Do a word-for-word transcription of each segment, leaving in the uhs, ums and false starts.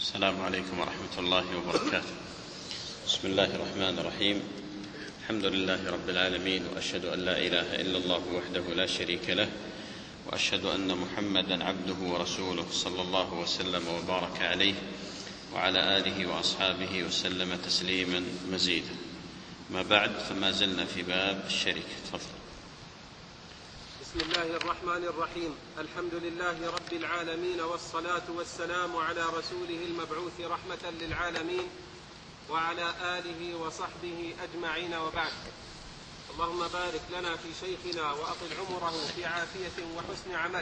السلام عليكم ورحمة الله وبركاته. بسم الله الرحمن الرحيم. الحمد لله رب العالمين، وأشهد أن لا إله إلا الله وحده لا شريك له، وأشهد أن محمدا عبده ورسوله صلى الله وسلم وبارك عليه وعلى آله وأصحابه وسلم تسليما مزيدا. ما بعد، فما زلنا في باب الشركة. تفضل. بسم الله الرحمن الرحيم. الحمد لله رب العالمين، والصلاة والسلام على رسوله المبعوث رحمة للعالمين وعلى آله وصحبه أجمعين، وبعد. اللهم بارك لنا في شيخنا وأطل عمره في عافية وحسن عمل.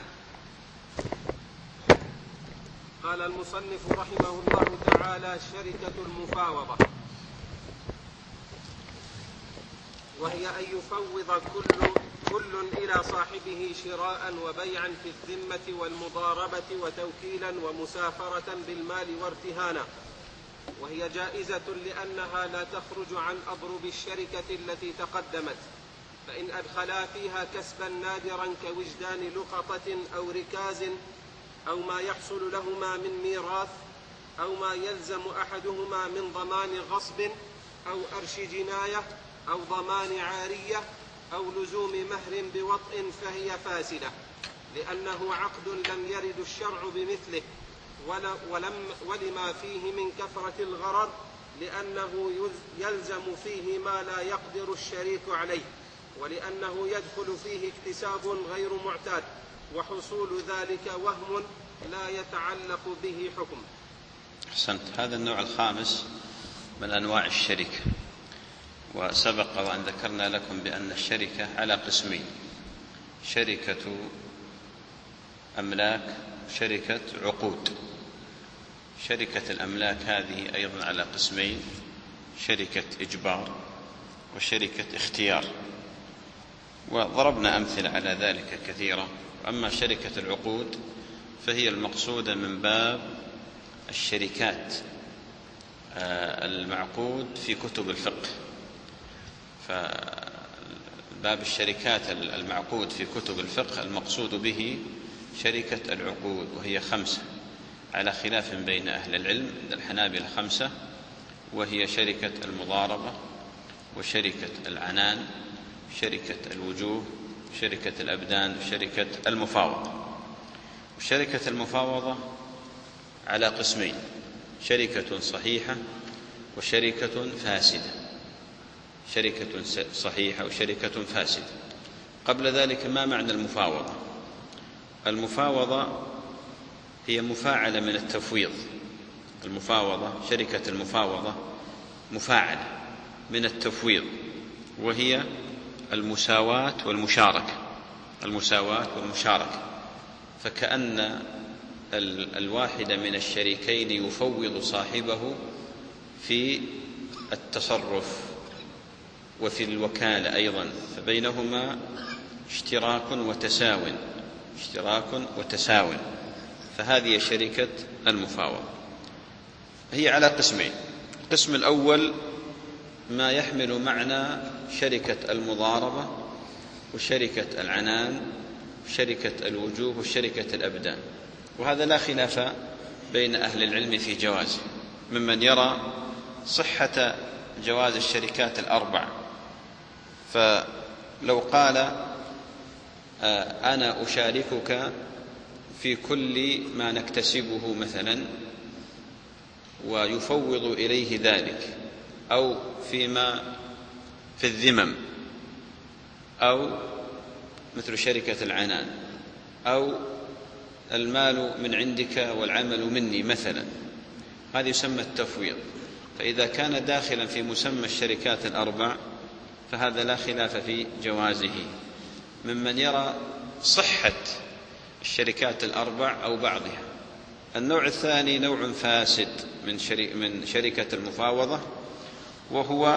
قال المصنف رحمه الله تعالى: شركة المفاوضة، وهي أن يفوض كل كل إلى صاحبه شراء وبيعا في الذمة والمضاربة وتوكيلا ومسافرة بالمال وارتهانا، وهي جائزة لأنها لا تخرج عن أضرب الشركة التي تقدمت، فإن أدخلا فيها كسبا نادرا كوجدان لقطة أو ركاز أو ما يحصل لهما من ميراث أو ما يلزم أحدهما من ضمان غصب أو أرش جناية أو ضمان عارية أو لزوم مهر بوطء، فهي فاسدة، لأنه عقد لم يرد الشرع بمثله، ولم ولما فيه من كثرة الغرر، لأنه يلزم فيه ما لا يقدر الشريك عليه، ولأنه يدخل فيه اكتساب غير معتاد، وحصول ذلك وهم لا يتعلق به حكم. أحسنت. هذا النوع الخامس من أنواع الشركة، وسبق وأن ذكرنا لكم بأن الشركة على قسمين: شركة أملاك وشركة عقود. شركة الأملاك هذه أيضا على قسمين: شركة إجبار وشركة اختيار، وضربنا أمثلة على ذلك كثيرة. أما شركة العقود فهي المقصودة من باب الشركات المعقود في كتب الفقه. فباب الشركات المعقود في كتب الفقه المقصود به شركة العقود، وهي خمسة على خلاف بين أهل العلم. عند الحنابلة خمسة، وهي شركة المضاربة وشركة العنان، شركة الوجوه، شركة الأبدان، وشركة المفاوضة. وشركة المفاوضة على قسمين: شركة صحيحة وشركة فاسدة. شركة صحيحة وشركة فاسدة. قبل ذلك، ما معنى المفاوضة؟ المفاوضة هي مفاعلة من التفويض. المفاوضة، شركة المفاوضة مفاعلة من التفويض، وهي المساواة والمشاركة. المساواة والمشاركة، فكأن الواحد من الشريكين يفوض صاحبه في التصرف وفي الوكالة أيضا، فبينهما اشتراك وتساو اشتراك وتساو فهذه شركة المفاوضة. هي على قسمين: القسم الأول ما يحمل معنى شركة المضاربة وشركة العنان وشركة الوجوه وشركة الأبدان، وهذا لا خلاف بين أهل العلم في جوازه، ممن يرى صحة جواز الشركات الأربع. فلو قال: أنا أشاركك في كل ما نكتسبه مثلا، ويفوض إليه ذلك، أو فيما في الذمم، أو مثل شركة العنان، أو المال من عندك والعمل مني مثلا، هذا يسمى التفويض. فإذا كان داخلا في مسمى الشركات الأربع فهذا لا خلاف في جوازه، ممن يرى صحة الشركات الأربع أو بعضها. النوع الثاني نوع فاسد من من شركة المفاوضة، وهو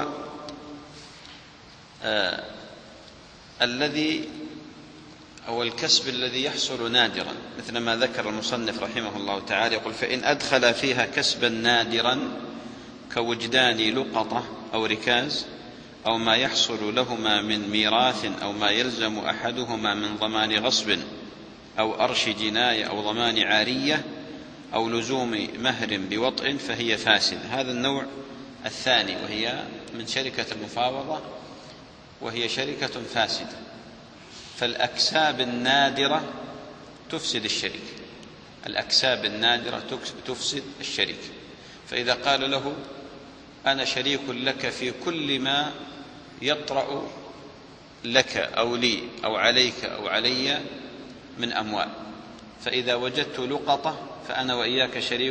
آه الذي أو الكسب الذي يحصل نادرا، مثل ما ذكر المصنف رحمه الله تعالى، يقول: فإن أدخل فيها كسبا نادرا كوجدان لقطة أو ركاز أو ما يحصل لهما من ميراث أو ما يلزم أحدهما من ضمان غصب أو أرش جناية أو ضمان عارية أو لزوم مهر بوطء فهي فاسدة. هذا النوع الثاني، وهي من شركة المفاوضة، وهي شركة فاسدة. فالأكساب النادرة تفسد الشركة، الأكساب النادرة تفسد الشركة. فإذا قال له أنا شريك لك في كل ما يطرأ لك أو لي أو عليك أو علي من أموال، فإذا وجدت لقطة فأنا وإياك شريك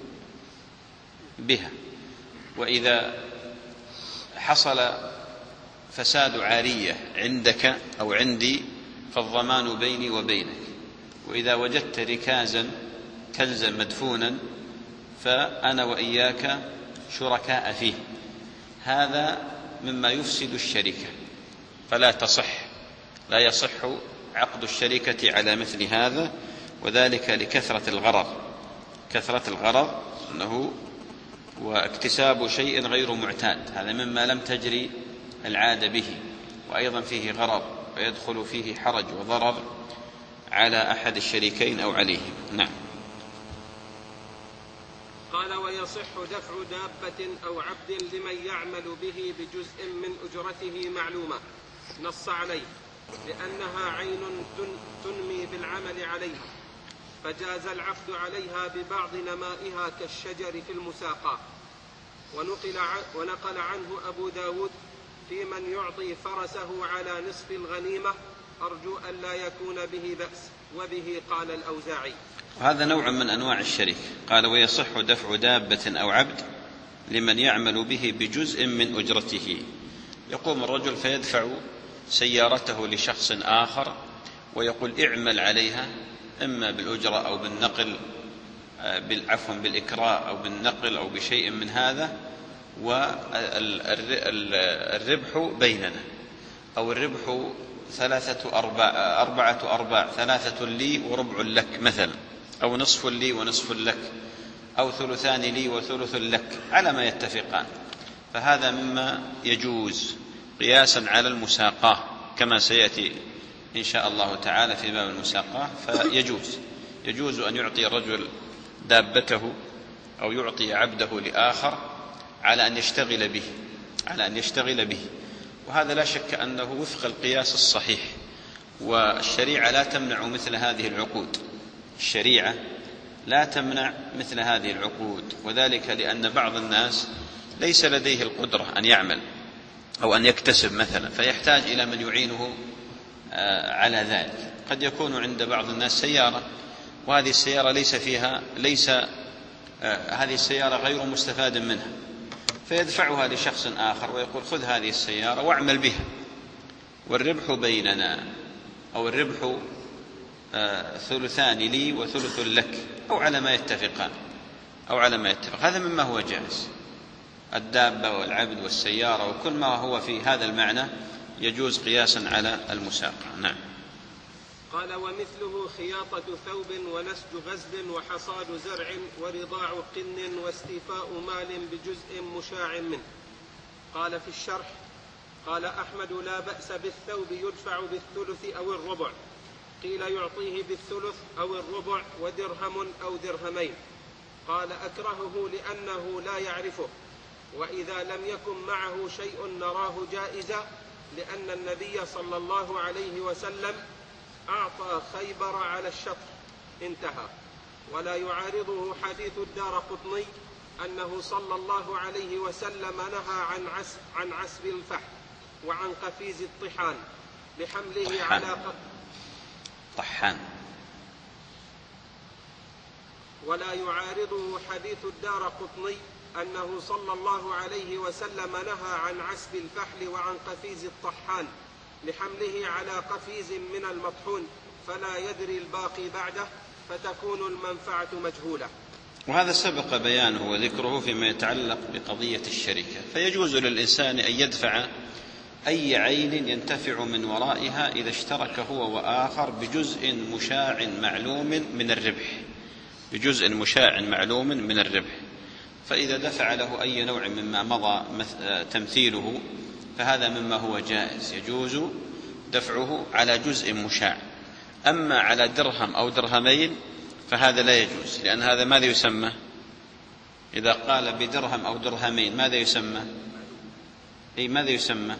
بها، وإذا حصل فساد عارية عندك أو عندي فالضمان بيني وبينك، وإذا وجدت ركازا كنزا مدفونا فأنا وإياك شركاء فيه. هذا مما يفسد الشركة، فلا تصح، لا يصح عقد الشركة على مثل هذا، وذلك لكثرة الغرر، كثرة الغرر أنه واكتساب شيء غير معتاد، هذا مما لم تجري العادة به، وأيضا فيه غرر ويدخل فيه حرج وضرر على أحد الشريكين أو عليهم. نعم. قال: ويصح دفع دابة أو عبد لمن يعمل به بجزء من أجرته معلومة، نص عليه لأنها عين تنمي بالعمل عليها، فجاز العقد عليها ببعض نمائها كالشجر في المساقاة. ونقل, ونقل عنه أبو داود في من يعطي فرسه على نصف الغنيمة أرجو أن لا يكون به بأس، وبه قال الأوزاعي. هذا نوع من أنواع الشريك. قال: ويصح دفع دابة أو عبد لمن يعمل به بجزء من أجرته. يقوم الرجل فيدفع سيارته لشخص آخر ويقول: اعمل عليها إما بالأجرة أو بالنقل، بالعفو بالإكراء أو بالنقل أو بشيء من هذا، والربح بيننا، أو الربح ثلاثة أرباع أربعة أرباع، ثلاثة لي وربع لك مثلا، أو نصف لي ونصف لك، أو ثلثان لي وثلث لك، على ما يتفقان. فهذا مما يجوز قياسا على المساقاة، كما سيأتي إن شاء الله تعالى في باب المساقاة. فيجوز يجوز أن يعطي الرجل دابته أو يعطي عبده لآخر على أن يشتغل به على أن يشتغل به وهذا لا شك أنه وفق القياس الصحيح. والشريعة لا تمنع مثل هذه العقود، الشريعة لا تمنع مثل هذه العقود، وذلك لأن بعض الناس ليس لديه القدرة أن يعمل أو أن يكتسب مثلا، فيحتاج إلى من يعينه على ذلك. قد يكون عند بعض الناس سيارة، وهذه السيارة ليس فيها ليس هذه السيارة غير مستفاد منها، فيدفعها لشخص آخر ويقول: خذ هذه السيارة واعمل بها، والربح بيننا، أو الربح ثلثان لي وثلث لك، أو على ما يتفقان أو على ما يتفق. هذا مما هو جائز. الدابة والعبد والسيارة وكل ما هو في هذا المعنى يجوز قياسا على المساقة. نعم. قال: ومثله خياطة ثوب ونسج غزل وحصاد زرع ورضاع قن واستيفاء مال بجزء مشاع منه. قال في الشرح: قال أحمد: لا بأس بالثوب يدفع بالثلث أو الربع، قيل يعطيه بالثلث أو الربع ودرهم أو درهمين. قال: أكرهه لأنه لا يعرفه، وإذا لم يكن معه شيء نراه جائزا، لأن النبي صلى الله عليه وسلم أعطى خيبر على الشطر. انتهى. ولا يعارضه حديث الدارقطني أنه صلى الله عليه وسلم نهى عن عسب, عن عسب الفحل وعن قفيز الطحان لحمله طحان. على طحان. ولا يعارضه حديث الدارقطني أنه صلى الله عليه وسلم نهى عن عسب الفحل وعن قفيز الطحان لحمله على قفيز من المطحون، فلا يدري الباقي بعده، فتكون المنفعة مجهولة. وهذا سبق بيانه وذكره فيما يتعلق بقضية الشركة. فيجوز للإنسان أن يدفع أي عين ينتفع من ورائها إذا اشترك هو وآخر بجزء مشاع معلوم من الربح بجزء مشاع معلوم من الربح. فإذا دفع له أي نوع مما مضى تمثيله فهذا مما هو جائز، يجوز دفعه على جزء مشاع. أما على درهم أو درهمين فهذا لا يجوز، لأن هذا ماذا يسمى؟ إذا قال بدرهم أو درهمين ماذا يسمى؟ أي ماذا يسمى؟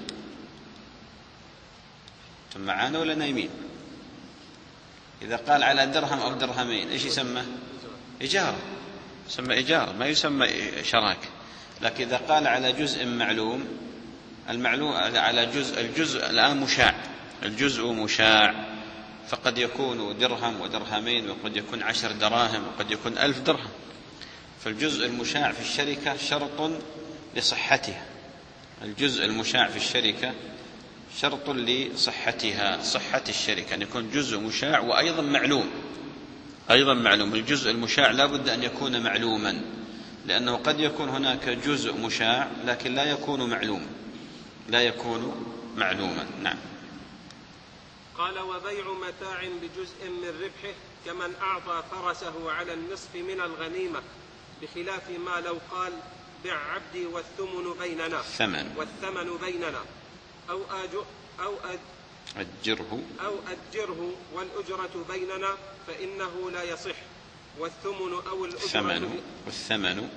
أنتم معانا ولا نايمين؟ إذا قال على درهم أو درهمين إيش يسمى؟ إجارة، يسمى إجارة، ما يسمى شراك. لكن إذا قال على جزء معلوم، المعلوم على جزء، الجزء الآن مشاع، الجزء مشاع، فقد يكون درهم ودرهمين، وقد يكون عشر دراهم، وقد يكون ألف درهم. فالجزء المشاع في الشركة شرط لصحتها، الجزء المشاع في الشركة شرط لصحتها، صحة الشركة أن يكون جزء مشاع وأيضا معلوم، أيضا معلوم. الجزء المشاع لا بد أن يكون معلوما، لأنه قد يكون هناك جزء مشاع لكن لا يكون معلوم، لا يكون معلوما. نعم. قال: وبيع متاع بجزء من ربحه كمن أعطى فرسه على النصف من الغنيمة، بخلاف ما لو قال: بع عبدي والثمن بيننا الثمن والثمن بيننا، أو أجر أو أج أجره أو أجره والأجرة بيننا، فإنه لا يصح. والثمن أو الأجرة الثمن والثمن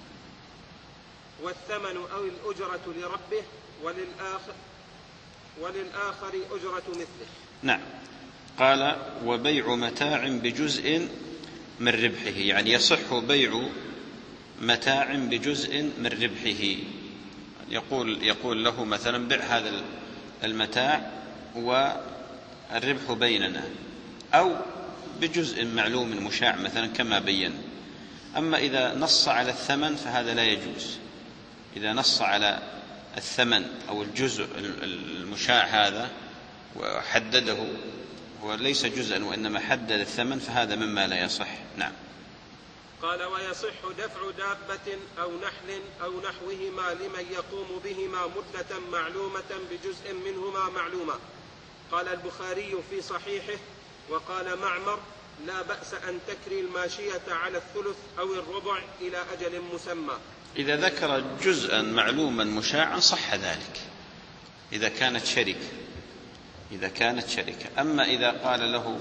والثمن أو الأجرة لربه، وللآخر وللآخر أجرة مثله. نعم. قال: وبيع متاع بجزء من ربحه، يعني يصح بيع متاع بجزء من ربحه. يقول يقول له مثلا: بع هذا المتاع والربح بيننا، أو بجزء معلوم مشاع مثلا كما بين. أما إذا نص على الثمن فهذا لا يجوز. إذا نص على الثمن أو الجزء المشاع هذا وحدده، وليس جزءا وإنما حدد الثمن، فهذا مما لا يصح. نعم. قال: ويصح دفع دابة أو نحل أو نحوهما لمن يقوم بهما مدة معلومة بجزء منهما معلومة. قال البخاري في صحيحه: وقال معمر: لا بأس أن تكري الماشية على الثلث أو الربع إلى أجل مسمى. إذا ذكر جزءا معلوما مشاعا صح ذلك، إذا كانت شركة، إذا كانت شركة. أما إذا قال له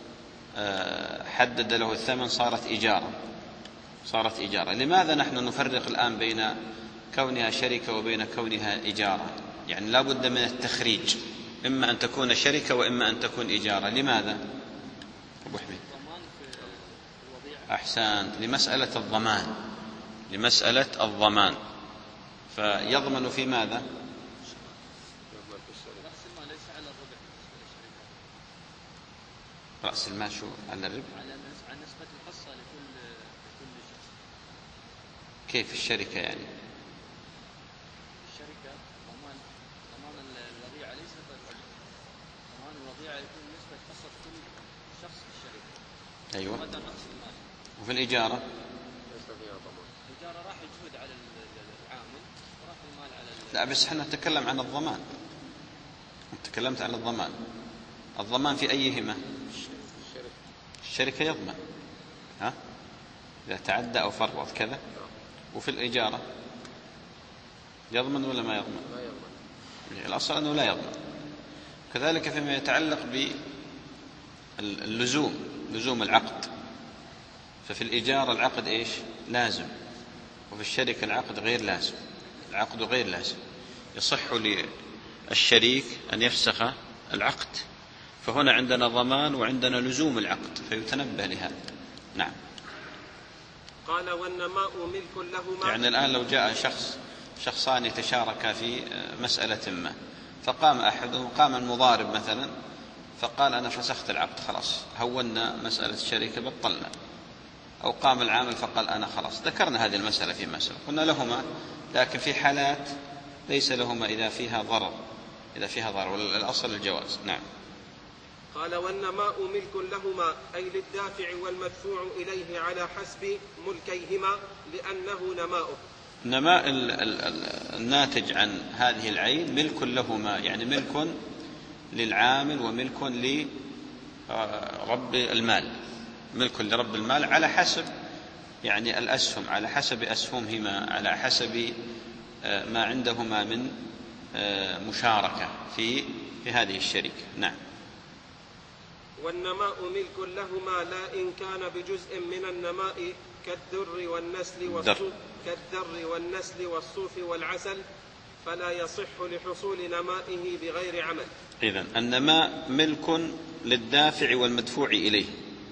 حدد له الثمن صارت إجارة، صارت إجارة. لماذا نحن نفرق الآن بين كونها شركة وبين كونها إجارة؟ يعني لا بد من التخريج، إما أن تكون شركة وإما أن تكون إجارة. لماذا؟ أبو حميد أحسان، لمسألة الضمان، لمسألة الضمان. فيضمن في ماذا؟ رأس المال شو على الربح؟ على نسبة الحصة لكل لكل شخص. كيف الشركة يعني؟ الشركة ضمان ضمان الوديعة ليس الربح. ضمان الوديعة يكون نسبة حصة كل شخص في الشركة. أيوة. مدى رأس المال. وفي الإجارة؟ الإجارة راح يجهد على العامل وراح المال على ال... لا بس احنا نتكلم عن الضمان. تكلمت عن الضمان. الضمان في أيهما؟ الشركة يضمن، ها؟ إذا تعدى أو فرط كذا. وفي الإجارة يضمن ولا ما يضمن؟ لا يضمن. الأصل أنه لا يضمن. كذلك فيما يتعلق باللزوم، لزوم العقد. ففي الإجارة العقد إيش؟ لازم. وفي الشركة العقد غير لازم، العقد غير لازم. يصح للشريك أن يفسخ العقد. فهنا عندنا ضمان وعندنا لزوم العقد، فيتنبه لهذا. نعم. قال: والنماء ملك لهما. يعني الآن لو جاء شخص شخصان يتشاركا في مسألة ما، فقام أحدهم، قام المضارب مثلا فقال: أنا فسخت العقد خلاص، هونا مسألة الشركة بطلنا. أو قام العامل فقال: أنا خلاص. ذكرنا هذه المسألة في مسألة قلنا لهما، لكن في حالات ليس لهما إذا فيها ضرر، إذا فيها ضرر، والأصل الجواز. نعم. قال: والنماء ملك لهما، أي للدافع والمدفوع إليه على حسب ملكيهما، لأنه نماؤه. نماء الناتج عن هذه العين ملك لهما، يعني ملك للعامل وملك لرب المال، ملك لرب المال على حسب يعني الأسهم، على حسب أسهمهما، على حسب ما عندهما من مشاركة في في هذه الشركة. نعم. والنماء ملك لهما لا إن كان بجزء من النماء كالدر والنسل والصوف, كالدر والنسل والصوف والعسل فلا يصح لحصول نمائه بغير عمل. إذن النماء ملك للدافع والمدفوع إليه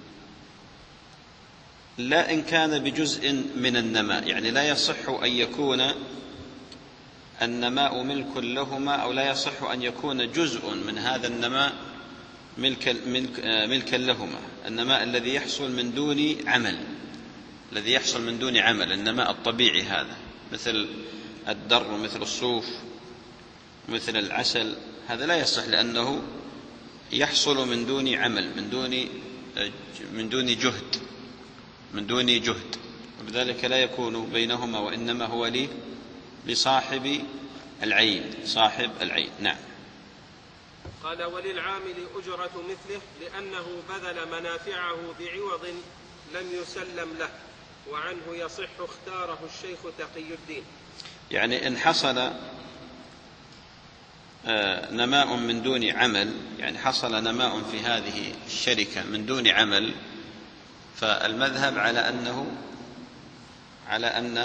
لا إن كان بجزء من النماء، يعني لا يصح أن يكون النماء ملك لهما، أو لا يصح أن يكون جزء من هذا النماء ملكا ملك ملك لهما. النماء الذي يحصل من دون عمل، الذي يحصل من دون عمل، النماء الطبيعي هذا، مثل الدر ومثل الصوف مثل العسل، هذا لا يصح لأنه يحصل من دون عمل، من دون من دون جهد من دون جهد ولذلك لا يكون بينهما، وإنما هو لي لصاحب العين، صاحب العين. نعم. قال: وللعامل أجرة مثله لأنه بذل منافعه بعوض لم يسلم له، وعنه يصح اختاره الشيخ تقي الدين. يعني إن حصل نماء من دون عمل، يعني حصل نماء في هذه الشركة من دون عمل، فالمذهب على أنه على أن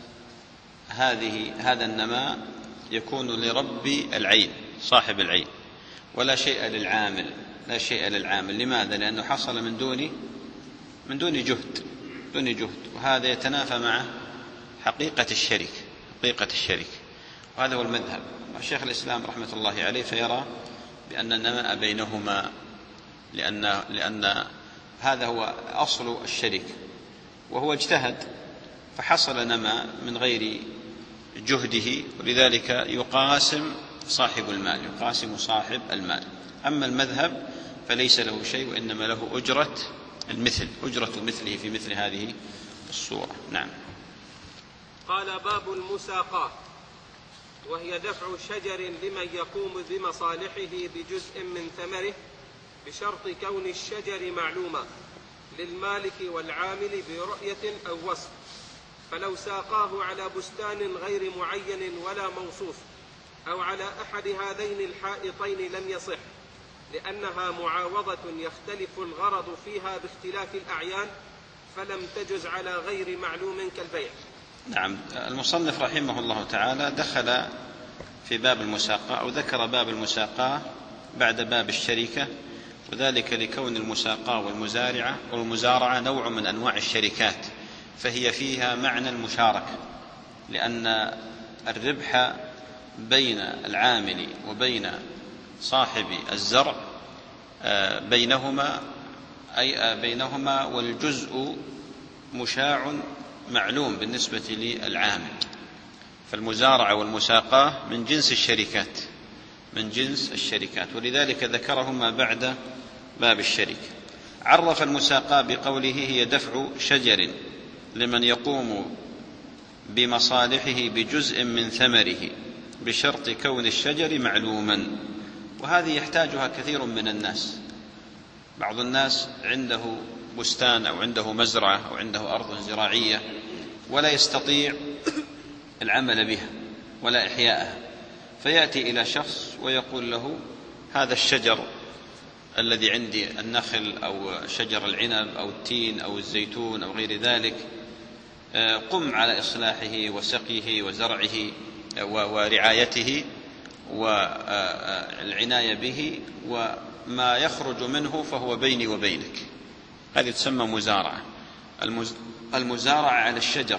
هذه هذا النماء يكون لرب العين، صاحب العين، ولا شيء للعامل، لا شيء للعامل. لماذا؟ لأنه حصل من دون من دون جهد دون جهد وهذا يتنافى مع حقيقة الشرك حقيقة الشرك وهذا هو المذهب. والشيخ الإسلام رحمة الله عليه فيرى بأن النماء بينهما، لأن لأن هذا هو أصل الشرك، وهو اجتهد فحصل نماء من غير جهده، ولذلك يقاسم صاحب المال يقاسم صاحب المال. أما المذهب فليس له شيء، وإنما له أجرة المثل، أجرة مثله في مثل هذه الصورة. نعم. قال: باب المساقاة، وهي دفع شجر لمن يقوم بمصالحه بجزء من ثمره بشرط كون الشجر معلوما للمالك والعامل برؤية أو وصف، فلو ساقاه على بستان غير معين ولا موصوف أو على أحد هذين الحائطين لم يصح، لأنها معاوضة يختلف الغرض فيها باختلاف الأعيان، فلم تجز على غير معلوم كالبيع. نعم. المصنف رحمه الله تعالى دخل في باب المساقاة، أو ذكر باب المساقاة بعد باب الشركة، وذلك لكون المساقاة والمزارعة والمزارعة نوع من أنواع الشركات، فهي فيها معنى المشاركة، لأن الربح بين العامل وبين صاحب الزرع بينهما أي بينهما والجزء مشاع معلوم بالنسبة للعامل. فالمزارعة والمساقاة من جنس الشركات من جنس الشركات ولذلك ذكرهما بعد باب الشركة. عرف المساقاة بقوله: هي دفع شجر لمن يقوم بمصالحه بجزء من ثمره بشرط كون الشجر معلوما. وهذه يحتاجها كثير من الناس. بعض الناس عنده بستان أو عنده مزرعة أو عنده أرض زراعية ولا يستطيع العمل بها ولا إحياءها، فيأتي إلى شخص ويقول له: هذا الشجر الذي عندي، النخل أو شجر العنب أو التين أو الزيتون أو غير ذلك، قم على إصلاحه وسقيه وزرعه ورعايته والعناية به، وما يخرج منه فهو بيني وبينك. هذه تسمى مزارعة. المزارعة على الشجر،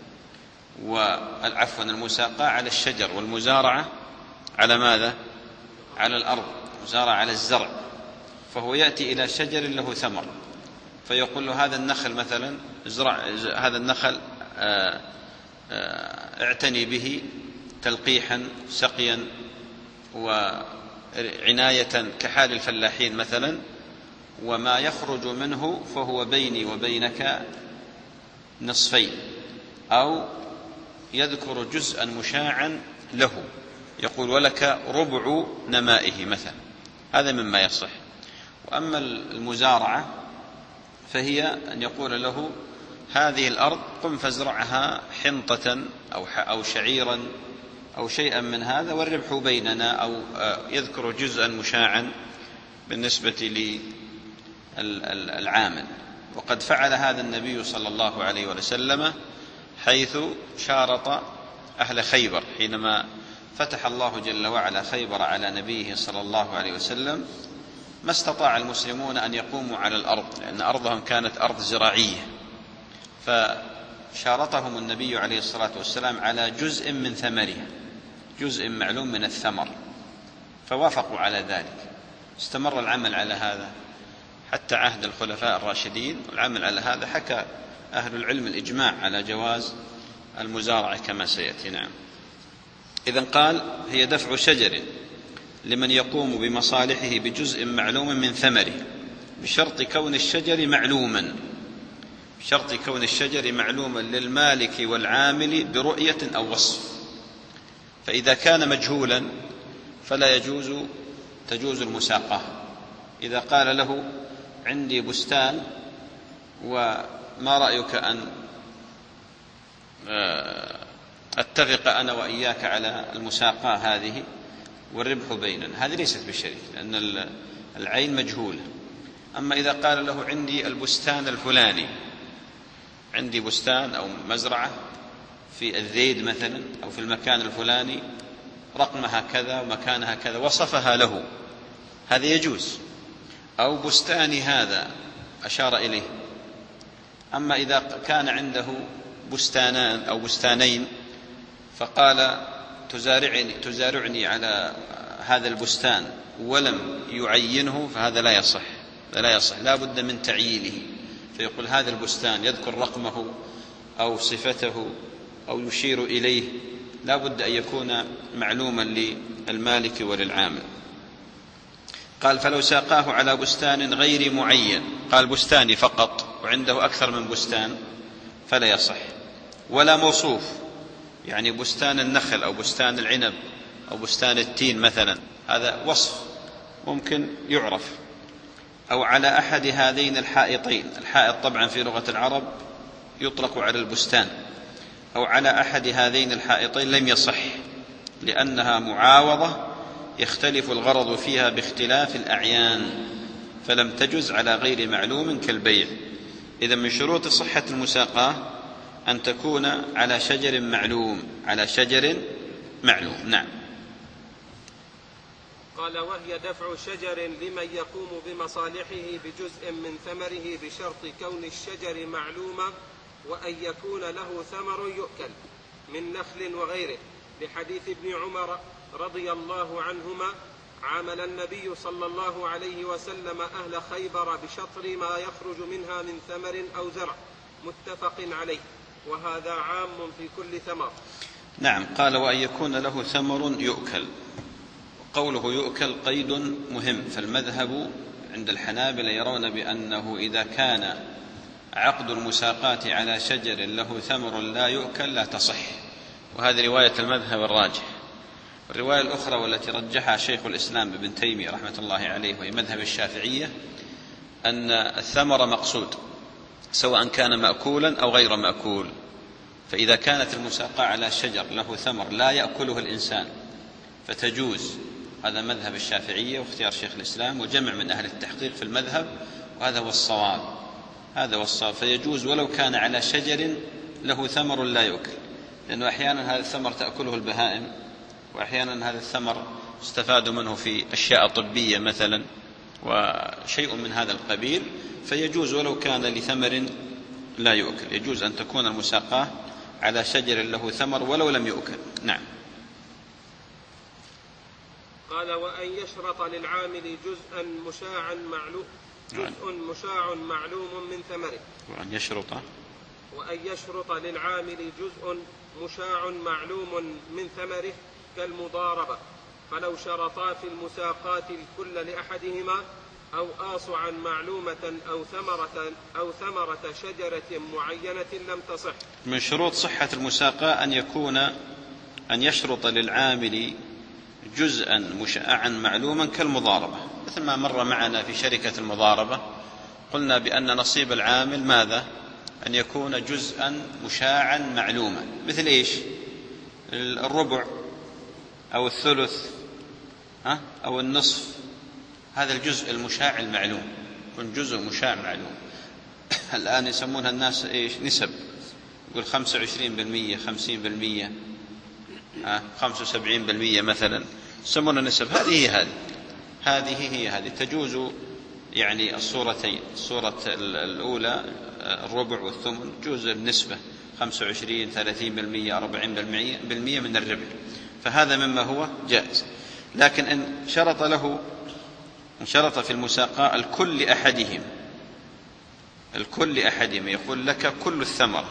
والعفو المساقاة على الشجر، والمزارعة على ماذا؟ على الأرض. مزارعة على الزرع، فهو يأتي إلى شجر له ثمر فيقول له: هذا النخل مثلا ازرع هذا النخل اعتني به تلقيحا سقيا وعناية كحال الفلاحين مثلا، وما يخرج منه فهو بيني وبينك نصفين، أو يذكر جزءا مشاعا له يقول: ولك ربع نمائه مثلا. هذا مما يصح. وأما المزارعة فهي أن يقول له: هذه الأرض قم فازرعها حنطة أو شعيرا أو شيئا من هذا والربح بيننا، أو يذكر جزءا مشاعا بالنسبة العامل. وقد فعل هذا النبي صلى الله عليه وسلم حيث شارط أهل خيبر حينما فتح الله جل وعلا خيبر على نبيه صلى الله عليه وسلم. ما استطاع المسلمون أن يقوموا على الأرض لأن أرضهم كانت أرض زراعية، فشارطهم النبي عليه الصلاة والسلام على جزء من ثمرها، جزء معلوم من الثمر، فوافقوا على ذلك. استمر العمل على هذا حتى عهد الخلفاء الراشدين، والعمل على هذا حكى أهل العلم الإجماع على جواز المزارعة كما سيأتي. نعم. إذن قال هي دفع شجر لمن يقوم بمصالحه بجزء معلوم من ثمره بشرط كون الشجر معلوما، بشرط كون الشجر معلوما للمالك والعامل برؤية أو وصف. فإذا كان مجهولا فلا يجوز تجوز المساقاة. إذا قال له عندي بستان وما رأيك أن أتفق أنا وإياك على المساقاة هذه والربح بيننا، هذه ليست بالشريك لأن العين مجهولة. أما إذا قال له عندي البستان الفلاني، عندي بستان أو مزرعة في الذيد مثلا أو في المكان الفلاني رقمها كذا ومكانها كذا، وصفها له، هذا يجوز. أو بستاني هذا أشار إليه. أما إذا كان عنده بستانان أو بستانين فقال تزارعني, تزارعني على هذا البستان ولم يعينه، فهذا لا يصح، لا يصح، لا بد من تعيينه. فيقول هذا البستان، يذكر رقمه أو صفته أو يشير إليه، لا بد أن يكون معلوما للمالك وللعامل. قال فلو ساقاه على بستان غير معين، قال بستاني فقط وعنده أكثر من بستان فلا يصح. ولا موصوف، يعني بستان النخل أو بستان العنب أو بستان التين مثلا، هذا وصف ممكن يعرف. أو على أحد هذين الحائطين، الحائط طبعا في لغة العرب يطلق على البستان. أو على أحد هذين الحائطين لم يصح لأنها معاوضة يختلف الغرض فيها باختلاف الأعيان، فلم تجز على غير معلوم كالبيع. إذا من شروط صحة المساقاة أن تكون على شجر معلوم، على شجر معلوم. نعم. قال وهي دفع شجر لمن يقوم بمصالحه بجزء من ثمره بشرط كون الشجر معلوما وأن يكون له ثمر يؤكل من نخل وغيره، لحديث ابن عمر رضي الله عنهما عامل النبي صلى الله عليه وسلم أهل خيبر بشطر ما يخرج منها من ثمر أو زرع، متفق عليه، وهذا عام في كل ثمر. نعم. قال وأن يكون له ثمر يؤكل. قوله يؤكل قيد مهم، فالمذهب عند الحنابلة يرون بأنه إذا كان عقد المساقات على شجر له ثمر لا يؤكل لا تصح، وهذه رواية المذهب الراجح. الرواية الأخرى والتي رجحها شيخ الإسلام ابن تيمية رحمة الله عليه وهي مذهب الشافعية أن الثمر مقصود سواء كان مأكولا أو غير مأكول. فإذا كانت المساقاة على شجر له ثمر لا يأكله الإنسان فتجوز، هذا مذهب الشافعية واختيار شيخ الإسلام وجمع من أهل التحقيق في المذهب، وهذا هو الصواب، هذا هو الصواب. فيجوز ولو كان على شجر له ثمر لا يؤكل، لأنه أحيانا هذا الثمر تأكله البهائم، وأحيانا هذا الثمر استفاد منه في أشياء طبية مثلا وشيء من هذا القبيل، فيجوز ولو كان لثمر لا يؤكل، يجوز أن تكون المساقاة على شجر له ثمر ولو لم يؤكل. نعم. قال وأن يشرط للعامل جزءا مشاعا معلوم جزء مشاع معلوم من ثمره. وأن يشرط وأن يشرط للعامل جزء مشاع معلوم من ثمره كالمضاربة، فلو شرطا في المساقات الكل لأحدهما أو آصعا معلومة أو ثمرة أو ثمرة شجرة معينة لم تصح. من شروط صحة المساقاة أن يكون أن يشرط للعامل جزءا مشاعا معلوما كالمضاربة، مثل ما مر معنا في شركة المضاربة قلنا بأن نصيب العامل ماذا؟ أن يكون جزءا مشاعا معلوما، مثل إيش؟ الربع أو الثلث أو النصف، هذا الجزء المشاع المعلوم يكون جزء مشاع معلوم. الآن يسمونها الناس إيش؟ نسب، يقول خمسة وعشرين بالمئة، خمسين بالمئة، خمسة وسبعين بالمئة مثلا، يسمونها نسب. هذه هي هذه هذه هي هذه تجوز يعني الصورتين، الصورة الأولى الربع والثمن جوز النسبة خمسة وعشرين ثلاثين بالمئة أربعين بالمئة من الربح، فهذا مما هو جائز. لكن إن شرط له إن شرط في المساقاة الكل أحدهم الكل أحدهم يقول لك كل الثمرة،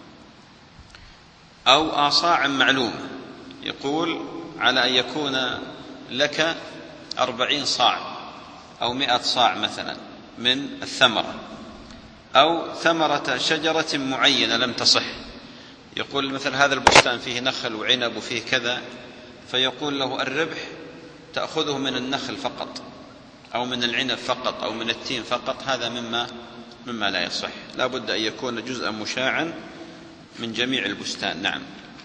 أو آصاع معلومة، يقول على أن يكون لك أربعين صاع أو مئة صاع مثلا من الثمرة، أو ثمرة شجرة معينة لم تصح، يقول مثل هذا البستان فيه نخل وعنب وفيه كذا، فيقول له الربح تأخذه من النخل فقط أو من العنب فقط أو من التين فقط، هذا مما مما لا يصح، لا بد أن يكون جزءا مشاعا من جميع البستان. نعم.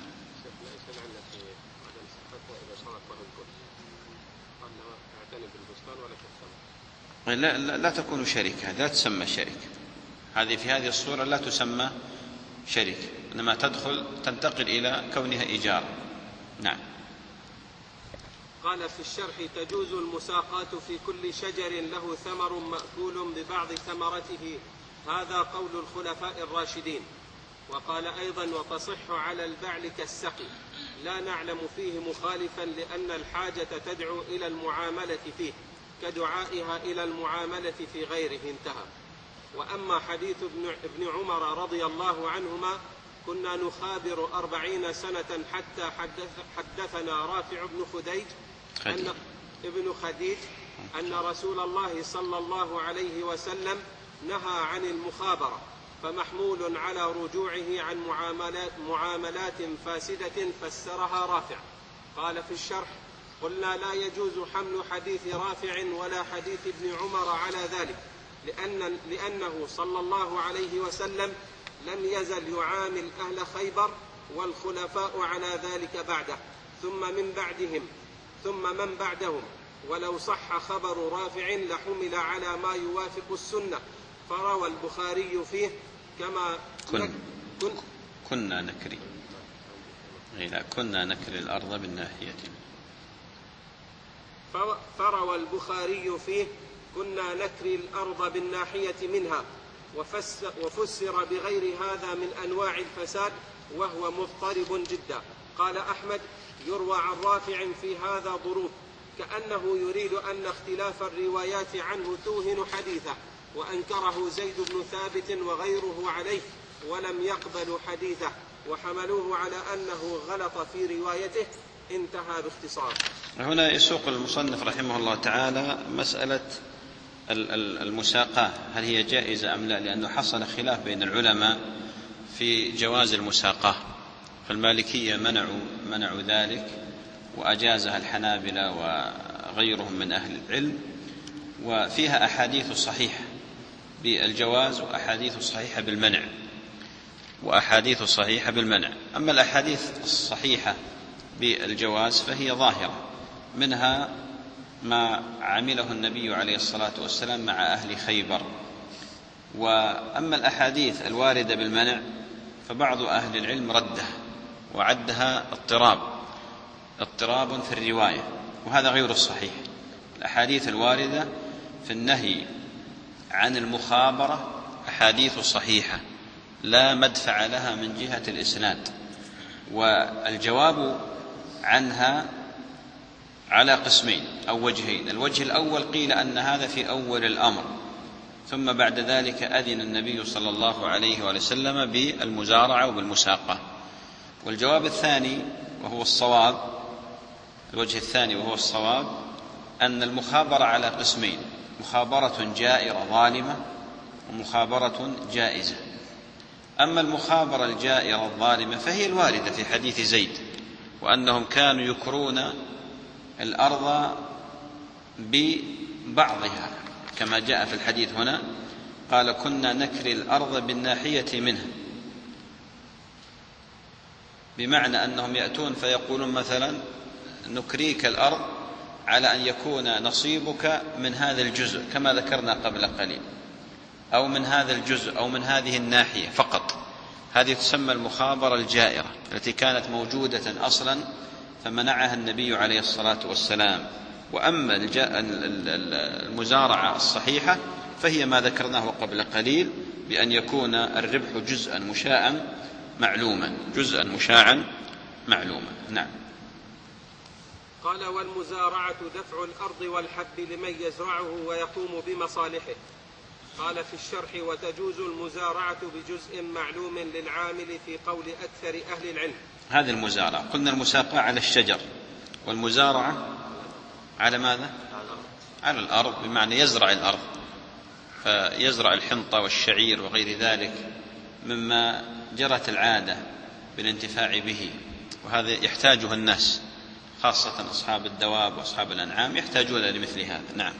لا, لا, لا تكون شركة، لا تسمى شركة، هذه في هذه الصورة لا تسمى شركة، إنما تدخل تنتقل إلى كونها إيجار. نعم. قال في الشرح: تجوز المساقاة في كل شجر له ثمر مأكول ببعض ثمرته، هذا قول الخلفاء الراشدين. وقال أيضا: وتصح على البعل كالسقي، لا نعلم فيه مخالفا لأن الحاجة تدعو إلى المعاملة فيه كدعائها إلى المعاملة في غيره، انتهى. وأما حديث ابن عمر رضي الله عنهما: كنا نخابر أربعين سنة حتى حدث حدثنا رافع بن خديج أن ابن خديج أن رسول الله صلى الله عليه وسلم نهى عن المخابرة، فمحمول على رجوعه عن معاملات, معاملات فاسدة فسرها رافع. قال في الشرح: قلنا لا يجوز حمل حديث رافع ولا حديث ابن عمر على ذلك، لأن لأنه صلى الله عليه وسلم لم يزل يعامل أهل خيبر والخلفاء على ذلك بعده ثم من بعدهم ثم من بعدهم، ولو صح خبر رافع لحمل على ما يوافق السنة. فروى البخاري فيه كما كن كن كنا نكري لا كنا نكري الأرض بالناحية. فروى البخاري فيه كنا نكري الأرض بالناحية منها، وفسر بغير هذا من أنواع الفساد وهو مضطرب جدا. قال أحمد: يروى عن رافع في هذا ضروب، كأنه يريد أن اختلاف الروايات عنه توهن حديثه، وأنكره زيد بن ثابت وغيره عليه ولم يقبلوا حديثه، وحملوه على أنه غلط في روايته. انتهى باختصار. هنا يسوق المصنف رحمه الله تعالى مسألة المساقاة، هل هي جائزة أم لا، لأنه حصل خلاف بين العلماء في جواز المساقاة، فالمالكية منعوا, منعوا ذلك وأجازها الحنابلة وغيرهم من أهل العلم، وفيها أحاديث صحيحة بالجواز وأحاديث صحيحة بالمنع وأحاديث صحيحة بالمنع. أما الأحاديث الصحيحة بالجواز فهي ظاهرة، منها ما عمله النبي عليه الصلاة والسلام مع أهل خيبر. وأما الأحاديث الواردة بالمنع فبعض أهل العلم ردها وعدها اضطراب اضطراب في الرواية، وهذا غير الصحيح. الأحاديث الواردة في النهي عن المخابرة أحاديث صحيحة لا مدفع لها من جهة الإسناد، والجواب عنها على قسمين أو وجهين. الوجه الأول قيل أن هذا في أول الأمر، ثم بعد ذلك أذن النبي صلى الله عليه وسلم بالمزارعة وبالمساقة. والجواب الثاني وهو الصواب، الوجه الثاني وهو الصواب، أن المخابرة على قسمين: مخابرة جائرة ظالمة ومخابرة جائزة. أما المخابرة الجائرة الظالمة فهي الواردة في حديث زيد، وأنهم كانوا يكرون الأرض ببعضها كما جاء في الحديث هنا، قال: كنا نكري الأرض بالناحية منها، بمعنى أنهم يأتون فيقولون مثلا: نكريك الأرض على أن يكون نصيبك من هذا الجزء كما ذكرنا قبل قليل، أو من هذا الجزء أو من هذه الناحية فقط. هذه تسمى المخابرة الجائرة التي كانت موجودة أصلا فمنعها النبي عليه الصلاة والسلام. وأما المزارعة الصحيحة فهي ما ذكرناه قبل قليل، بأن يكون الربح جزءا مشاعا معلوما جزءا مشاعا معلوما. نعم. قال: والمزارعة دفع الأرض والحب لمن يزرعه ويقوم بمصالحه. قال في الشرح: وتجوز المزارعة بجزء معلوم للعامل في قول أكثر أهل العلم. هذه المزارعة قلنا المساقاة على الشجر، والمزارعة على ماذا؟ على الأرض، بمعنى يزرع الأرض، فيزرع الحنطة والشعير وغير ذلك مما جرت العادة بالانتفاع به، وهذا يحتاجه الناس خاصة أصحاب الدواب وأصحاب الأنعام يحتاجون لمثل هذا. نعم.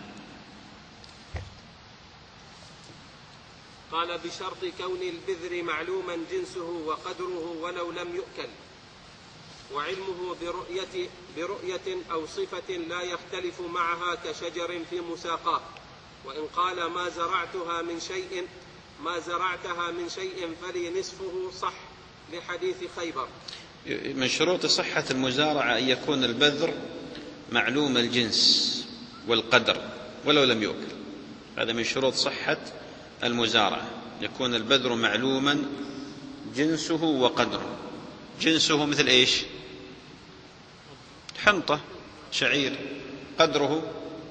قال: بشرط كون البذر معلوما جنسه وقدره ولو لم يؤكل، وعلمه برؤية, برؤية أو صفة لا يختلف معها كشجر في مساقاه. وإن قال: ما زرعتها من شيء ما زرعتها من شيء فلي نصفه، صح لحديث خيبر. من شروط صحة المزارعة أن يكون البذر معلوم الجنس والقدر ولو لم يؤكل. هذا من شروط صحة المزارعة، يكون البذر معلوما جنسه وقدره. جنسه مثل إيش؟ حنطة، شعير. قدره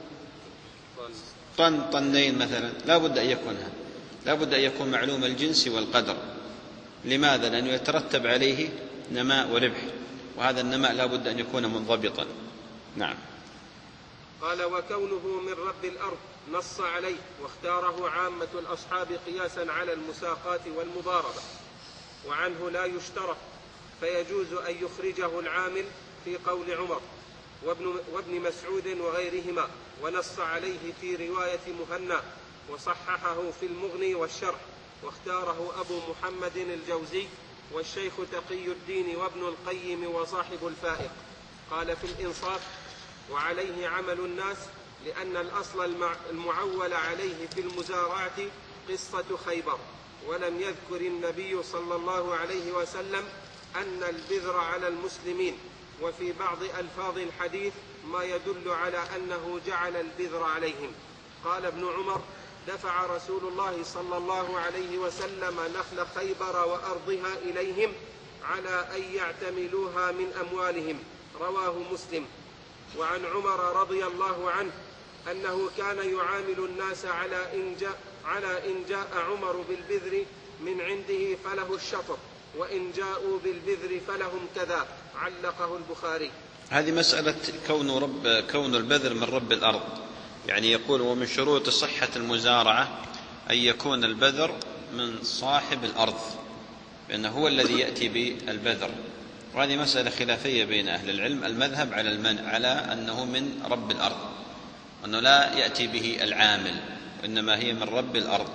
طن طنين مثلا، لا بد أن يكون هذا، لا بد أن يكون معلوم الجنس والقدر. لماذا؟ لأنه يترتب عليه نماء وربح، وهذا النماء لا بد أن يكون منضبطا. نعم. قال: وكونه من رب الأرض نص عليه واختاره عامة الأصحاب قياسا على المساقات والمضاربة، وعنه لا يشترط، فيجوز أن يخرجه العامل في قول عمر وابن, وابن مسعود وغيرهما، ونص عليه في رواية مهنا، وصححه في المغني والشرح، واختاره أبو محمد الجوزي والشيخ تقي الدين وابن القيم وصاحب الفائق. قال في الإنصاف: وعليه عمل الناس، لأن الأصل المعول عليه في المزارعة قصة خيبر، ولم يذكر النبي صلى الله عليه وسلم أن البذر على المسلمين، وفي بعض ألفاظ الحديث ما يدل على أنه جعل البذر عليهم. قال ابن عمر: دفع رسول الله صلى الله عليه وسلم نخل خيبر وأرضها إليهم على أن يعتملوها من أموالهم. رواه مسلم. وعن عمر رضي الله عنه أنه كان يعامل الناس على إن جاء, على إن جاء عمر بالبذر من عنده فله الشطر، وإن جاءوا بالبذر فلهم كذا. علقه البخاري. هذه مسألة كون, رب كون البذر من رب الأرض، يعني يقول: ومن شروط صحة المزارعة أن يكون البذر من صاحب الأرض، لأنه هو الذي يأتي بالبذر. وهذه مسألة خلافية بين أهل العلم. المذهب على المنع، على أنه من رب الأرض، وأنه لا يأتي به العامل، وإنما هي من رب الأرض.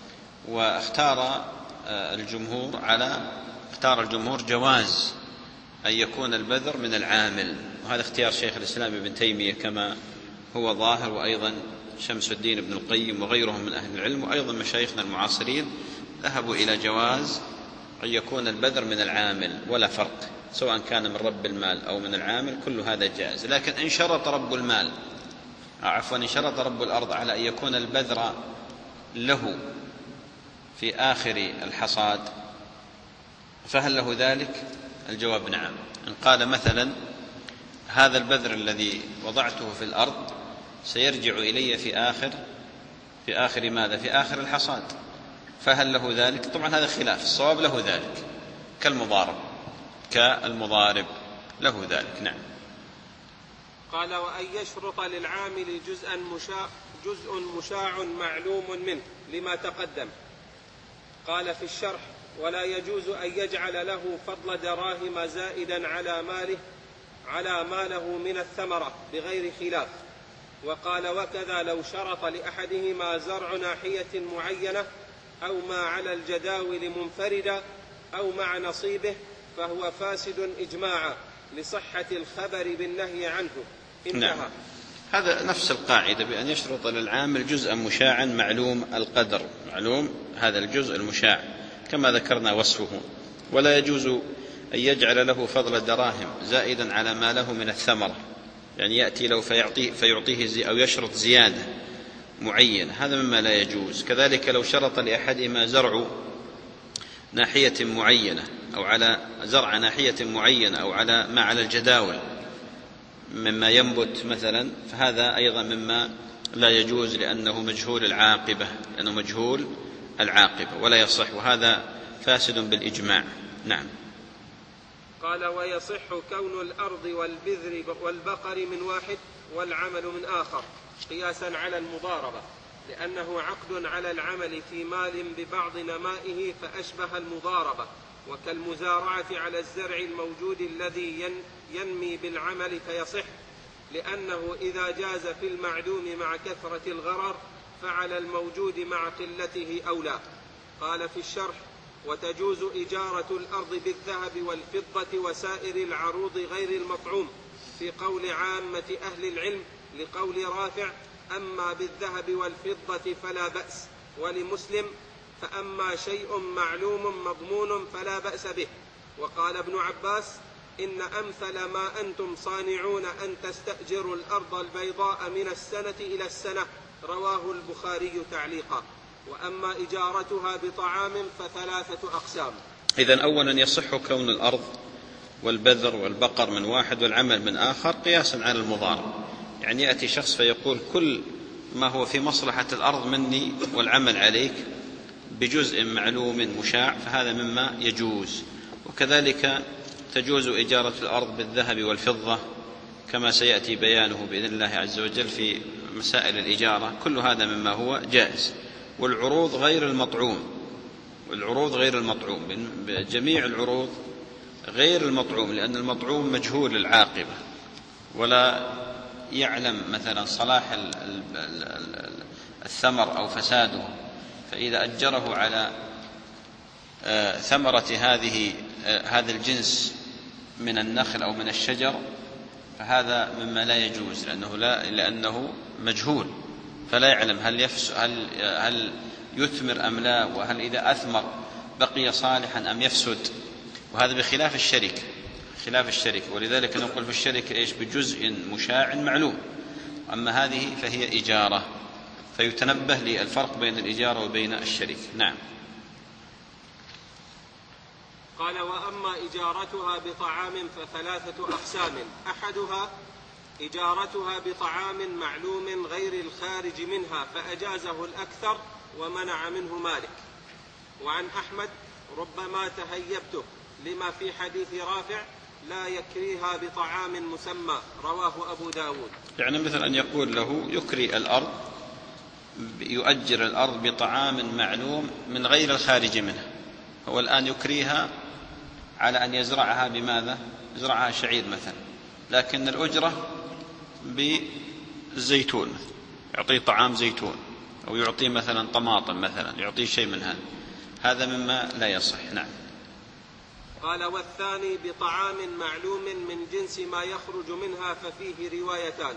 واختار الجمهور على اختار الجمهور جواز أن يكون البذر من العامل، وهذا اختيار شيخ الإسلام ابن تيمية كما هو ظاهر، وأيضا شمس الدين ابن القيم وغيرهم من أهل العلم، وأيضا مشايخنا المعاصرين ذهبوا إلى جواز أن يكون البذر من العامل، ولا فرق سواء كان من رب المال أو من العامل، كل هذا جائز. لكن إن شرط رب المال عفوا إن شرط رب الأرض على أن يكون البذر له في آخر الحصاد فهل له ذلك؟ الجواب نعم. إن قال مثلا: هذا البذر الذي وضعته في الأرض سيرجع إلي في آخر في آخر ماذا؟ في آخر الحصاد، فهل له ذلك؟ طبعا هذا خلاف، الصواب له ذلك، كالمضارب كالمضارب له ذلك. نعم. قال: وأن يشرط للعامل جزءا مشاع جزء مشاع معلوم منه لما تقدم. قال في الشرح: ولا يجوز أن يجعل له فضل دراهم زائدا على ماله على ما له من الثمرة بغير خلاف. وقال: وكذا لو شرط لأحدهما زرع ناحية معينة أو ما على الجداول منفردا أو مع نصيبه فهو فاسد إجماعا لصحة الخبر بالنهي عنه. انتهى. نعم. هذا نفس القاعدة بأن يشرط للعامل جزءا مشاعا معلوم القدر، معلوم هذا الجزء المشاع كما ذكرنا وصفه، ولا يجوز أن يجعل له فضل دراهم زائدا على ما له من الثمرة، يعني يأتي له فيعطيه, فيعطيه زي أو يشرط زيادة معينة، هذا مما لا يجوز. كذلك لو شرط لأحدهما زرع ناحية معينة أو على زرع ناحية معينة أو على ما على الجداول مما ينبت مثلا، فهذا أيضا مما لا يجوز لأنه مجهول العاقبة، لأنه مجهول العاقبة ولا يصح، وهذا فاسد بالإجماع. نعم. قال: ويصح كون الأرض والبذر والبقر من واحد والعمل من آخر قياسا على المضاربة، لأنه عقد على العمل في مال ببعض نمائه فأشبه المضاربة، وكالمزارعة على الزرع الموجود الذي ينمي بالعمل فيصح، لأنه إذا جاز في المعدوم مع كثرة الغرر فعلى الموجود مع قلته أولى. قال في الشرح: وتجوز إجارة الأرض بالذهب والفضة وسائر العروض غير المطعوم، في قول عامة أهل العلم، لقول رافع: أما بالذهب والفضة فلا بأس، ولمسلم: فأما شيء معلوم مضمون فلا بأس به. وقال ابن عباس: إن أمثل ما أنتم صانعون أن تستأجروا الأرض البيضاء من السنة إلى السنة، رواه البخاري تعليقا. وأما إجارتها بطعام فثلاثة أقسام. إذن أولا يصح كون الأرض والبذر والبقر من واحد والعمل من آخر قياسا على المضاربة، يعني يأتي شخص فيقول كل ما هو في مصلحة الأرض مني والعمل عليك بجزء معلوم مشاع، فهذا مما يجوز. وكذلك تجوز إجارة الأرض بالذهب والفضة كما سيأتي بيانه بإذن الله عز وجل في مسائل الإجارة، كل هذا مما هو جائز. والعروض غير المطعوم، والعروض غير المطعوم، جميع العروض غير المطعوم، لأن المطعوم مجهول العاقبة ولا يعلم مثلا صلاح الثمر أو فساده، فإذا أجره على ثمرة هذه هذا الجنس من النخل أو من الشجر فهذا مما لا يجوز، لأنه لا لأنه مجهول، فلا يعلم هل يفس هل هل يثمر أم لا، وهل إذا أثمر بقي صالحا أم يفسد، وهذا بخلاف الشركة، خلاف الشركة. ولذلك نقول في الشركة إيش؟ بجزء مشاع معلوم. أما هذه فهي إجارة، فيتنبه للفرق بين الإجارة وبين الشركة. نعم. قال: وأما إجارتها بطعام فثلاثة أقسام: أحدها إجارتها بطعام معلوم غير الخارج منها فأجازه الأكثر ومنع منه مالك. وعن أحمد: ربما تهيبته، لما في حديث رافع: لا يكريها بطعام مسمى، رواه أبو داود. يعني مثل أن يقول له يكري الأرض، يؤجر الأرض بطعام معلوم من غير الخارج منها، هو الآن يكريها على أن يزرعها بماذا؟ يزرعها شعير مثلا، لكن الأجرة بالزيتون، يعطيه طعام زيتون، أو يعطيه مثلا طماطم مثلا، يعطيه شيء من هذا، هذا مما لا يصح. نعم. قال: والثاني بطعام معلوم من جنس ما يخرج منها ففيه روايتان.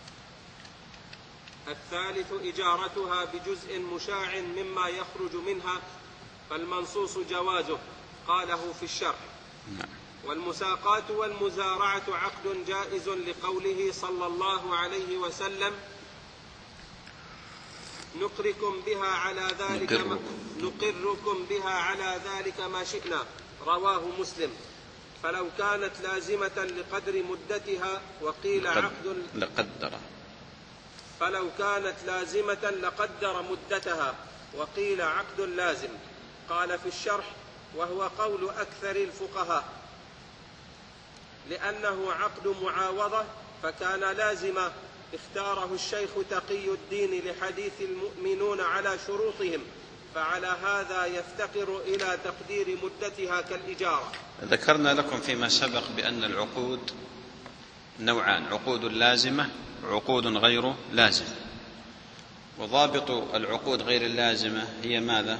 الثالث إجارتها بجزء مشاع مما يخرج منها، فالمنصوص جوازه، قاله في الشرح. والمساقات والمزارعة عقد جائز لقوله صلى الله عليه وسلم: نقركم بها على ذلك ما نقركم بها على ذلك ما شئنا، رواه مسلم. فلو كانت لازمة لقدر مدتها وقيل عقد لقدر فلو كانت لازمة لقدر مدتها وقيل عقد لازم. قال في الشرح: وهو قول أكثر الفقهاء، لأنه عقد معاوضة فكان لازما، اختاره الشيخ تقي الدين لحديث المؤمنون على شروطهم، فعلى هذا يفتقر إلى تقدير مدتها كالإجارة. ذكرنا لكم فيما سبق بأن العقود نوعان: عقود لازمة وعقود غير لازمة. وضابط العقود غير اللازمة هي ماذا؟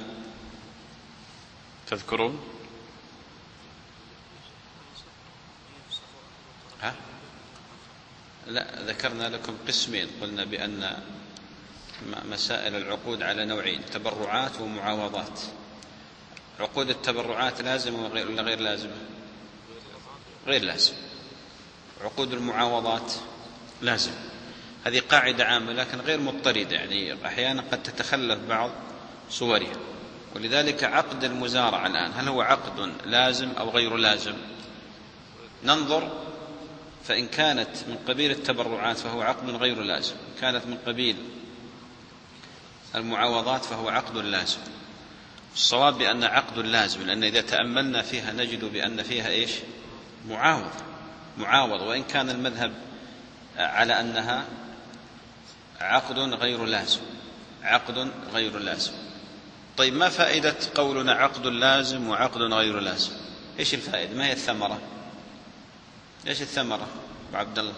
تذكرون؟ ها؟ لا، ذكرنا لكم قسمين، قلنا بأن مسائل العقود على نوعين: تبرعات ومعاوضات. عقود التبرعات لازمة ولا غير لازمة؟ غير لازم. عقود المعاوضات لازم. هذه قاعدة عامة لكن غير مضطردة، يعني أحيانا قد تتخلف بعض صورها. ولذلك عقد المزارع الآن هل هو عقد لازم أو غير لازم؟ ننظر، فإن كانت من قبيل التبرعات فهو عقد غير لازم، كانت من قبيل المعاوضات فهو عقد لازم. الصواب بأن عقد لازم، لأن إذا تأملنا فيها نجد بأن فيها إيش؟ معاوض معاوض وإن كان المذهب على أنها عقد غير لازم، عقد غير لازم. طيب، ما فائدة قولنا عقد لازم وعقد غير لازم؟ إيش الفائدة؟ ما هي الثمرة؟ إيش الثمرة أبو عبد الله؟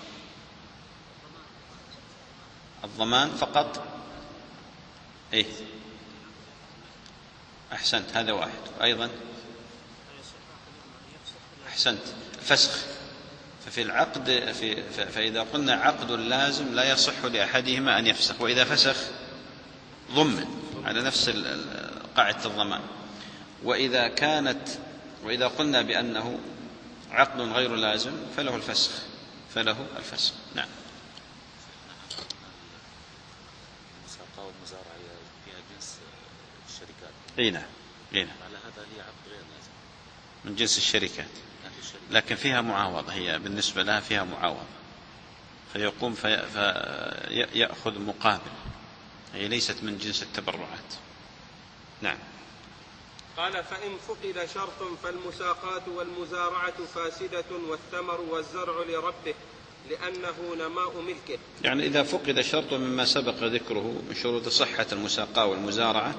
الضمان فقط. إيه، أحسنت، هذا واحد. أيضا أحسنت، فسخ. ففي العقد في فإذا قلنا عقد لازم لا يصح لأحدهما أن يفسخ، وإذا فسخ ضمن على نفس قاعدة الضمان. وإذا كانت وإذا قلنا بأنه عقد غير لازم فله الفسخ فله الفسخ نعم. المساقة والمزارعة فيها جنس الشركات. اي نعم، اي نعم. على هذا هي عقد غير لازم من جنس الشركات، لكن فيها معاوضة، هي بالنسبة لها فيها معاوضة، فيقوم في فيأخذ مقابل، هي ليست من جنس التبرعات. نعم. قال: فإن فقد شرط فالمساقات والمزارعة فاسدة والثمر والزرع لربه لأنه نماء ملكه. يعني إذا فقد شرط مما سبق ذكره من شروط صحة المساقاة والمزارعة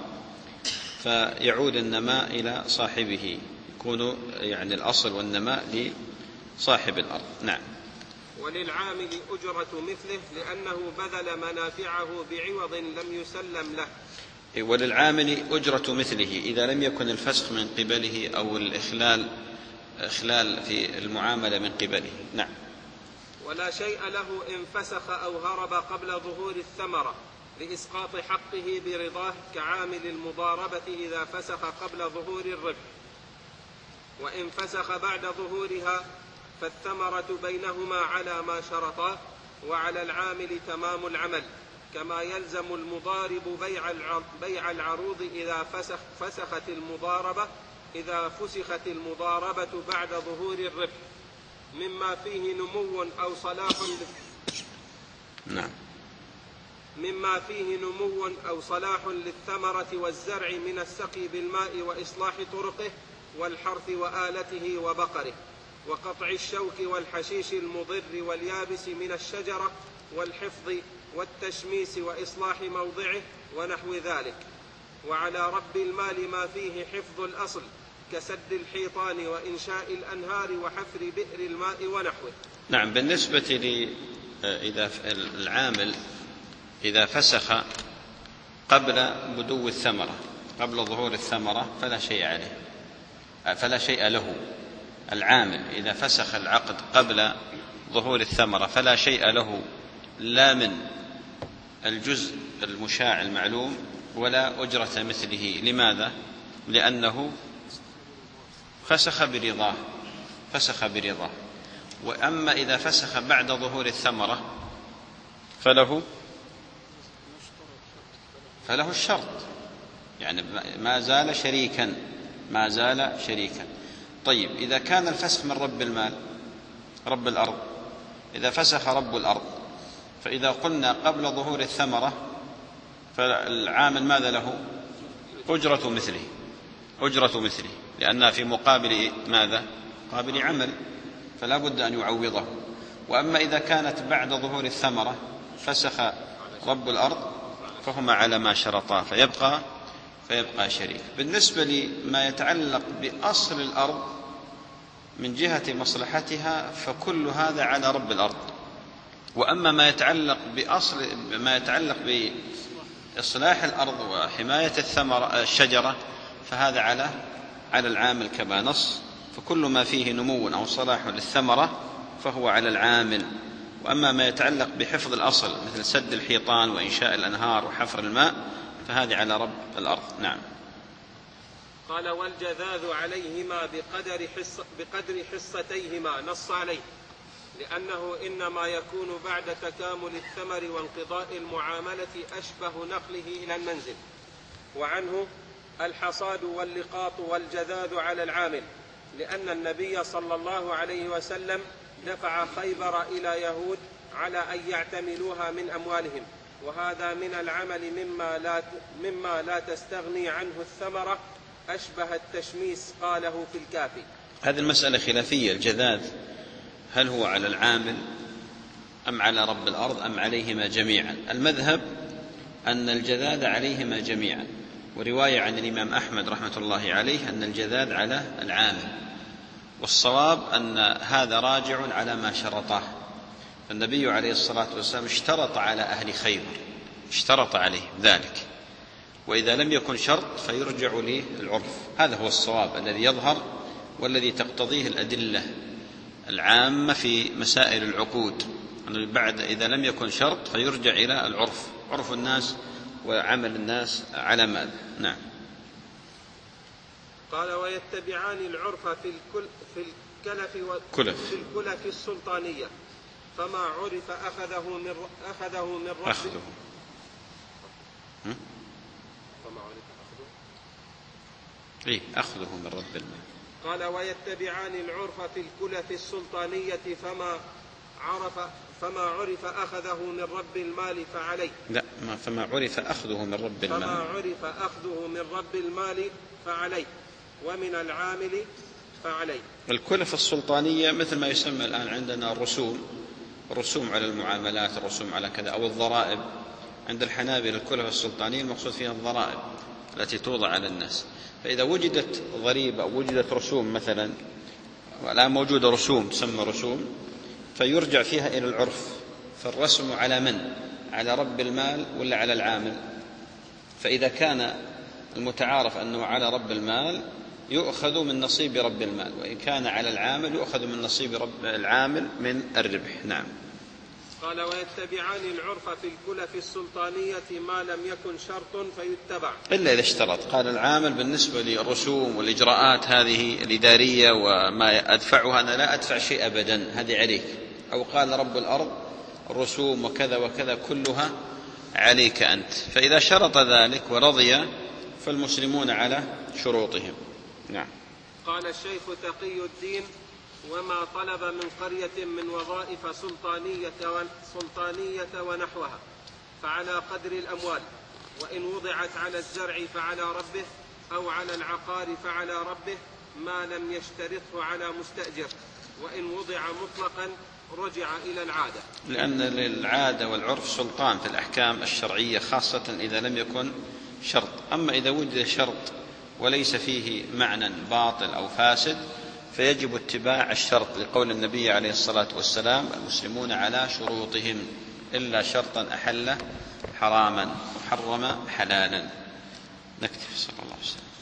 فيعود النماء إلى صاحبه، يكون يعني الأصل والنماء لصاحب الأرض. نعم. وللعامل أجرة مثله لأنه بذل منافعه بعوض لم يسلم له. وللعامل أجرة مثله إذا لم يكن الفسخ من قبله أو الإخلال إخلال في المعاملة من قبله. نعم. ولا شيء له إن فسخ أو هرب قبل ظهور الثمرة لإسقاط حقه برضاه كعامل المضاربة إذا فسخ قبل ظهور الربح، وإن فسخ بعد ظهورها فالثمرة بينهما على ما شرطاه، وعلى العامل تمام العمل، كما يلزم المضارب بيع العروض إذا فسخ فسخت المضاربة إذا فسخت المضاربة بعد ظهور الربح مما فيه نمو أو صلاح نعم. مما فيه نمو أو صلاح للثمرة والزرع من السقي بالماء وإصلاح طرقه والحرث وآلته وبقره، وقطع الشوك والحشيش المضر واليابس من الشجرة والحفظ والتشميس وإصلاح موضعه ونحو ذلك. وعلى رب المال ما فيه حفظ الأصل كسد الحيطان وإنشاء الأنهار وحفر بئر الماء ونحوه. نعم. بالنسبة لي إذا العامل إذا فسخ قبل بدو الثمرة قبل ظهور الثمرة فلا شيء عليه، فلا شيء له. العامل إذا فسخ العقد قبل ظهور الثمرة فلا شيء له، لا من الجزء المشاع المعلوم ولا أجرة مثله. لماذا؟ لأنه فسخ برضاه فسخ برضاه وأما إذا فسخ بعد ظهور الثمرة فله فله الشرط، يعني ما زال شريكا ما زال شريكا. طيب، إذا كان الفسخ من رب المال رب الأرض، إذا فسخ رب الأرض فإذا قلنا قبل ظهور الثمرة فالعامل ماذا له؟ أجرة مثله أجرة مثله لأنها في مقابل ماذا؟ مقابل عمل، فلا بد أن يعوضه. وأما إذا كانت بعد ظهور الثمرة فسخ رب الأرض فهما على ما شرطا فيبقى فيبقى شريك. بالنسبة لما يتعلق بأصل الأرض من جهة مصلحتها فكل هذا على رب الأرض، وأما ما يتعلق بأصل ما يتعلق بإصلاح الأرض وحماية الثمرة الشجرة فهذا على على العامل كما نص. فكل ما فيه نمو أو صلاح للثمرة فهو على العامل، وأما ما يتعلق بحفظ الأصل مثل سد الحيطان وإنشاء الأنهار وحفر الماء فهذه على رب الأرض. نعم. قال والجذاذ عليهما بقدر, حص بقدر حصتيهما نص عليه، لأنه إنما يكون بعد تكامل الثمر وانقضاء المعاملة أشبه نقله إلى المنزل. وعنه الحصاد واللقاط والجذاذ على العامل، لأن النبي صلى الله عليه وسلم دفع خيبر إلى يهود على أن يعتملوها من أموالهم، وهذا من العمل مما لا, مما لا تستغني عنه الثمرة، أشبه التشميس، قاله في الكافي. هذه المسألة خلافية. الجذاذ هل هو على العامل أم على رب الأرض أم عليهما جميعا؟ المذهب أن الجذاذ عليهما جميعا، ورواية عن الإمام أحمد رحمة الله عليه أن الجذاذ على العامل، والصواب أن هذا راجع على ما شرطه. فالنبي عليه الصلاة والسلام اشترط على أهل خيبر، اشترط عليه ذلك، وإذا لم يكن شرط فيرجع للعرف. هذا هو الصواب الذي يظهر والذي تقتضيه الأدلة العامة في مسائل العقود، أن بعد إذا لم يكن شرط فيرجع إلى العرف، عرف الناس وعمل الناس على ماذا. نعم. قال ويتبعان العرف في الكل في الكلف كلف. في الكلف السلطانية، فما عرف أخذه من أخذه من رب أخذه فما عرف أخذه إيه أخذه من رب المال. قال ويتبعان العرف في الكلف السلطانية، فما عرف فما عرف أخذه من رب المال فعليه. لا، ما فما عرف أخذه من رب المال. فما عرف أخذه من رب المال فعليه، ومن العامل فعليه. الكلف السلطانية مثل ما يسمى الآن عندنا الرسوم، الرسوم على المعاملات، الرسوم على كذا، أو الضرائب. عند الحنابلة الكلف السلطانية المقصود فيها الضرائب التي توضع على الناس. فإذا وجدت ضريبة أو وجدت رسوم مثلا، والآن موجودة رسوم تسمى رسوم، فيرجع فيها إلى العرف. فالرسم على من؟ على رب المال ولا على العامل؟ فإذا كان المتعارف أنه على رب المال يؤخذ من نصيب رب المال، وإن كان على العامل يؤخذ من نصيب رب العامل من الربح. نعم. قال ويتبعان العرف في الكلف السلطانية ما لم يكن شرط فيتبع، إلا إذا اشترط. قال العامل بالنسبة للرسوم والإجراءات هذه الإدارية وما أدفعها أنا لا أدفع شيء أبدا، هذه عليك. أو قال رب الأرض الرسوم وكذا وكذا كلها عليك أنت. فإذا شرط ذلك ورضي فالمسلمون على شروطهم. نعم. قال الشيخ تقي الدين وما طلب من قرية من وظائف سلطانية, سلطانية ونحوها فعلى قدر الأموال، وإن وضعت على الزرع فعلى ربه، أو على العقار فعلى ربه، ما لم يشترطه على مستأجر، وإن وضع مطلقا رجع إلى العادة. لأن للعادة والعرف سلطان في الأحكام الشرعية، خاصة إذا لم يكن شرط. أما إذا وجد شرط وليس فيه معنى باطل أو فاسد فيجب اتباع الشرط، لقول النبي عليه الصلاة والسلام المسلمون على شروطهم إلا شرطا أحل حراما وحرم حلالا. نكتفي. صلى الله عليه وسلم.